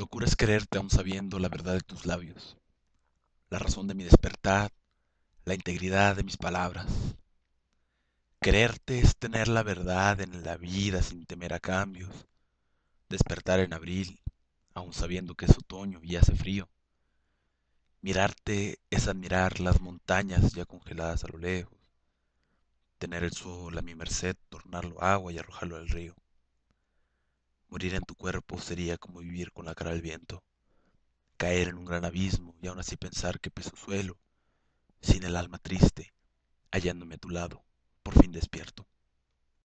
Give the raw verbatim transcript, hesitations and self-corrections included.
locura es quererte aún sabiendo la verdad de tus labios, la razón de mi despertar, la integridad de mis palabras. Quererte es tener la verdad en la vida sin temer a cambios, despertar en abril, aún sabiendo que es otoño y hace frío. Mirarte es admirar las montañas ya congeladas a lo lejos, tener el sol a mi merced, tornarlo agua y arrojarlo al río. Morir en tu cuerpo sería como vivir con la cara al viento, caer en un gran abismo y aún así pensar que piso suelo, sin el alma triste, hallándome a tu lado, por fin despierto.